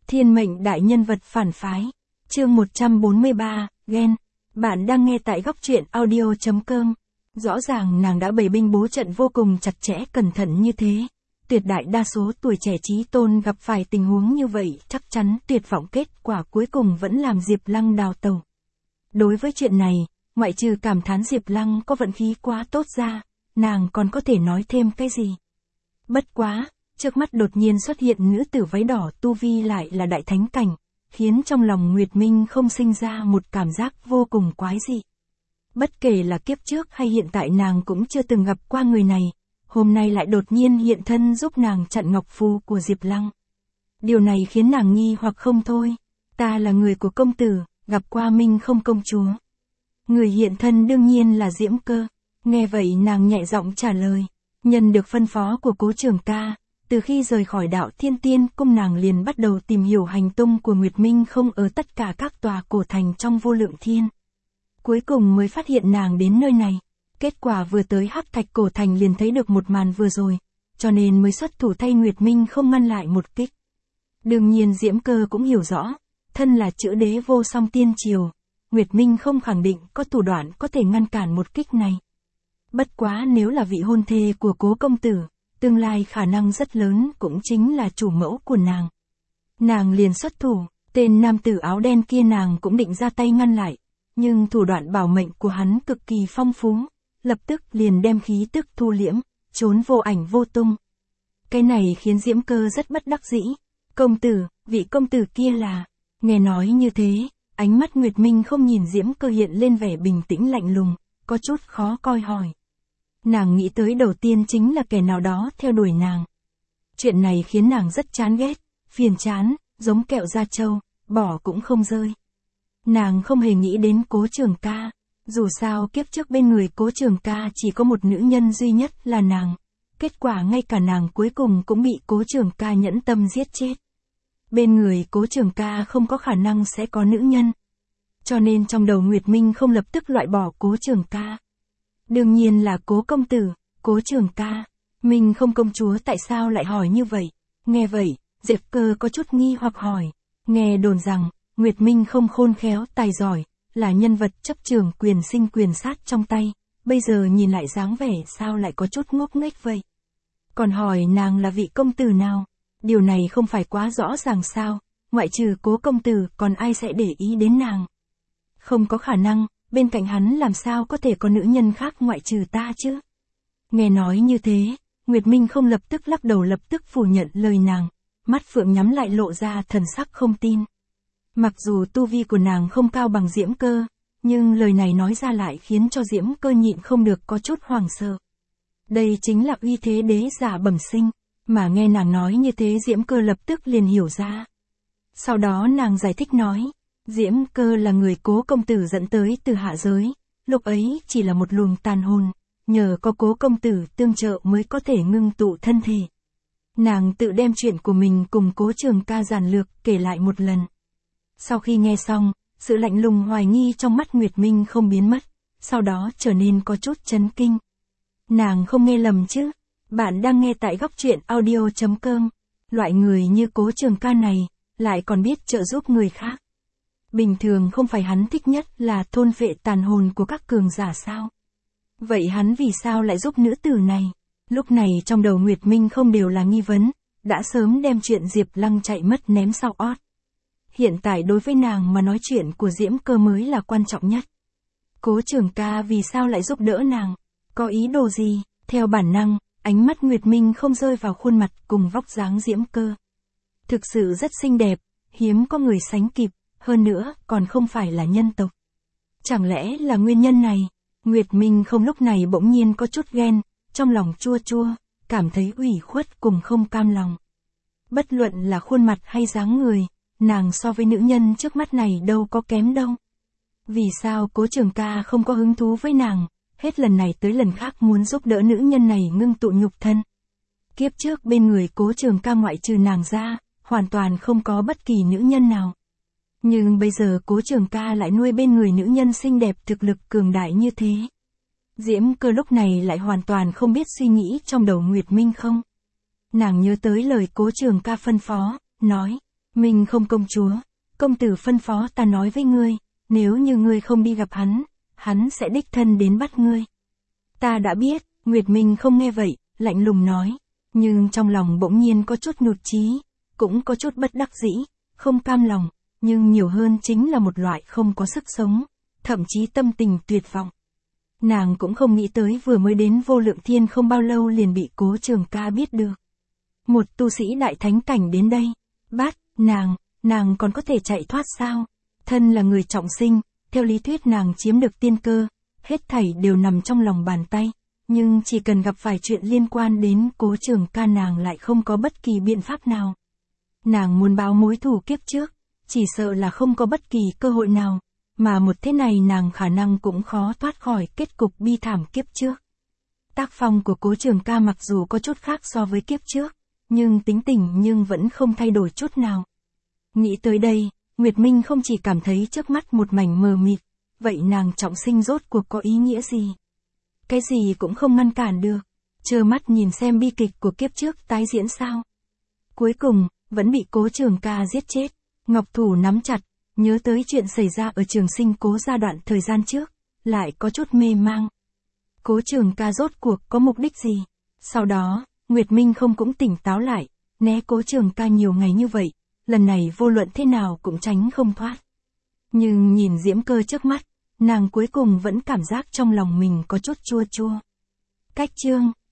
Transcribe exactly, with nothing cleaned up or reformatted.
Thiên mệnh đại nhân vật phản phái. Chương một trăm bốn mươi ba, ghen. Bạn đang nghe tại góc truyện audio chấm com. Rõ ràng nàng đã bày binh bố trận vô cùng chặt chẽ cẩn thận như thế. Tuyệt đại đa số tuổi trẻ trí tôn gặp phải tình huống như vậy chắc chắn tuyệt vọng, kết quả cuối cùng vẫn làm Diệp Lăng đào tẩu. Đối với chuyện này, ngoại trừ cảm thán Diệp Lăng có vận khí quá tốt ra, nàng còn có thể nói thêm cái gì. Bất quá, trước mắt đột nhiên xuất hiện nữ tử váy đỏ tu vi lại là đại thánh cảnh, khiến trong lòng Nguyệt Minh không sinh ra một cảm giác vô cùng quái dị. Bất kể là kiếp trước hay hiện tại nàng cũng chưa từng gặp qua người này, hôm nay lại đột nhiên hiện thân giúp nàng chặn ngọc phù của Diệp Lăng. Điều này khiến nàng nghi hoặc không thôi. Ta là người của công tử, gặp qua Minh không công chúa. Người hiện thân đương nhiên là Diễm Cơ. Nghe vậy nàng nhẹ giọng trả lời. Nhân được phân phó của Cố Trường Ca, từ khi rời khỏi đạo Thiên Tiên Cung nàng liền bắt đầu tìm hiểu hành tung của Nguyệt Minh không ở tất cả các tòa cổ thành trong Vô Lượng Thiên. Cuối cùng mới phát hiện nàng đến nơi này. Kết quả vừa tới Hắc Thạch cổ thành liền thấy được một màn vừa rồi, cho nên mới xuất thủ thay Nguyệt Minh không ngăn lại một kích. Đương nhiên Diễm Cơ cũng hiểu rõ, thân là chữ đế vô song tiên triều, Nguyệt Minh không khẳng định có thủ đoạn có thể ngăn cản một kích này. Bất quá nếu là vị hôn thê của Cố công tử, tương lai khả năng rất lớn cũng chính là chủ mẫu của nàng. Nàng liền xuất thủ, tên nam tử áo đen kia nàng cũng định ra tay ngăn lại, nhưng thủ đoạn bảo mệnh của hắn cực kỳ phong phú, lập tức liền đem khí tức thu liễm, trốn vô ảnh vô tung. Cái này khiến Diễm Cơ rất bất đắc dĩ. Công tử, vị công tử kia là... Nghe nói như thế, ánh mắt Nguyệt Minh không nhìn Diễm Cơ hiện lên vẻ bình tĩnh lạnh lùng, có chút khó coi hỏi. Nàng nghĩ tới đầu tiên chính là kẻ nào đó theo đuổi nàng. Chuyện này khiến nàng rất chán ghét, phiền chán, giống kẹo da trâu, bỏ cũng không rơi. Nàng không hề nghĩ đến Cố Trường Ca. Dù sao kiếp trước bên người Cố Trường Ca chỉ có một nữ nhân duy nhất là nàng. Kết quả ngay cả nàng cuối cùng cũng bị Cố Trường Ca nhẫn tâm giết chết. Bên người Cố Trường Ca không có khả năng sẽ có nữ nhân. Cho nên trong đầu Nguyệt Minh không lập tức loại bỏ Cố Trường Ca. Đương nhiên là Cố công tử, Cố Trường Ca. Mình không công chúa tại sao lại hỏi như vậy? Nghe vậy, Diệp Cơ có chút nghi hoặc hỏi. Nghe đồn rằng, Nguyệt Minh không khôn khéo tài giỏi, là nhân vật chấp trường quyền sinh quyền sát trong tay, bây giờ nhìn lại dáng vẻ sao lại có chút ngốc nghếch vậy. Còn hỏi nàng là vị công tử nào? Điều này không phải quá rõ ràng sao, ngoại trừ Cố công tử còn ai sẽ để ý đến nàng? Không có khả năng, bên cạnh hắn làm sao có thể có nữ nhân khác ngoại trừ ta chứ? Nghe nói như thế, Nguyệt Minh không lập tức lắc đầu lập tức phủ nhận lời nàng, mắt phượng nhắm lại lộ ra thần sắc không tin. Mặc dù tu vi của nàng không cao bằng Diễm Cơ, nhưng lời này nói ra lại khiến cho Diễm Cơ nhịn không được có chút hoảng sợ. Đây chính là uy thế đế giả bẩm sinh, mà nghe nàng nói như thế Diễm Cơ lập tức liền hiểu ra. Sau đó nàng giải thích nói, Diễm Cơ là người Cố công tử dẫn tới từ hạ giới, lúc ấy chỉ là một luồng tàn hồn, nhờ có Cố công tử tương trợ mới có thể ngưng tụ thân thể. Nàng tự đem chuyện của mình cùng Cố Trường Ca giản lược kể lại một lần. Sau khi nghe xong, sự lạnh lùng hoài nghi trong mắt Nguyệt Minh không biến mất, sau đó trở nên có chút chấn kinh. Nàng không nghe lầm chứ? Bạn đang nghe tại góc truyện audio chấm com. Loại người như Cố Trường Ca này, lại còn biết trợ giúp người khác. Bình thường không phải hắn thích nhất là thôn phệ tàn hồn của các cường giả sao? Vậy hắn vì sao lại giúp nữ tử này? Lúc này trong đầu Nguyệt Minh không đều là nghi vấn, đã sớm đem chuyện Diệp Lăng chạy mất ném sau ót. Hiện tại đối với nàng mà nói chuyện của Diễm Cơ mới là quan trọng nhất. Cố Trường Ca vì sao lại giúp đỡ nàng? Có ý đồ gì? Theo bản năng, ánh mắt Nguyệt Minh không rơi vào khuôn mặt cùng vóc dáng Diễm Cơ. Thực sự rất xinh đẹp, hiếm có người sánh kịp, hơn nữa còn không phải là nhân tộc. Chẳng lẽ là nguyên nhân này? Nguyệt Minh không lúc này bỗng nhiên có chút ghen, trong lòng chua chua, cảm thấy ủy khuất cùng không cam lòng. Bất luận là khuôn mặt hay dáng người, nàng so với nữ nhân trước mắt này đâu có kém đâu. Vì sao Cố Trường Ca không có hứng thú với nàng, hết lần này tới lần khác muốn giúp đỡ nữ nhân này ngưng tụ nhục thân? Kiếp trước bên người Cố Trường Ca ngoại trừ nàng ra, hoàn toàn không có bất kỳ nữ nhân nào. Nhưng bây giờ Cố Trường Ca lại nuôi bên người nữ nhân xinh đẹp thực lực cường đại như thế. Diễm Cơ lúc này lại hoàn toàn không biết suy nghĩ trong đầu Nguyệt Minh không. Nàng nhớ tới lời Cố Trường Ca phân phó, nói, Minh không công chúa, công tử phân phó ta nói với ngươi, nếu như ngươi không đi gặp hắn, hắn sẽ đích thân đến bắt ngươi. Ta đã biết, Nguyệt Minh không nghe vậy, lạnh lùng nói, nhưng trong lòng bỗng nhiên có chút nhụt chí, cũng có chút bất đắc dĩ, không cam lòng, nhưng nhiều hơn chính là một loại không có sức sống, thậm chí tâm tình tuyệt vọng. Nàng cũng không nghĩ tới vừa mới đến Vô Lượng Thiên không bao lâu liền bị Cố Trường Ca biết được. Một tu sĩ đại thánh cảnh đến đây, bắt, nàng, nàng còn có thể chạy thoát sao? Thân là người trọng sinh, theo lý thuyết nàng chiếm được tiên cơ, hết thảy đều nằm trong lòng bàn tay, nhưng chỉ cần gặp phải chuyện liên quan đến Cố Trường Ca nàng lại không có bất kỳ biện pháp nào. Nàng muốn báo mối thù kiếp trước, chỉ sợ là không có bất kỳ cơ hội nào, mà một thế này nàng khả năng cũng khó thoát khỏi kết cục bi thảm kiếp trước. Tác phong của Cố Trường Ca mặc dù có chút khác so với kiếp trước, nhưng tính tình nhưng vẫn không thay đổi chút nào. Nghĩ tới đây, Nguyệt Minh không chỉ cảm thấy trước mắt một mảnh mờ mịt, vậy nàng trọng sinh rốt cuộc có ý nghĩa gì? Cái gì cũng không ngăn cản được, trơ mắt nhìn xem bi kịch của kiếp trước tái diễn sao? Cuối cùng, vẫn bị Cố Trường Ca giết chết, ngọc thủ nắm chặt, nhớ tới chuyện xảy ra ở Trường Sinh Cố gia đoạn thời gian trước, lại có chút mê mang. Cố Trường Ca rốt cuộc có mục đích gì? Sau đó, Nguyệt Minh không cũng tỉnh táo lại, né Cố Trường Ca nhiều ngày như vậy, lần này vô luận thế nào cũng tránh không thoát. Nhưng nhìn Diễm Cơ trước mắt, nàng cuối cùng vẫn cảm giác trong lòng mình có chút chua chua. Cách chương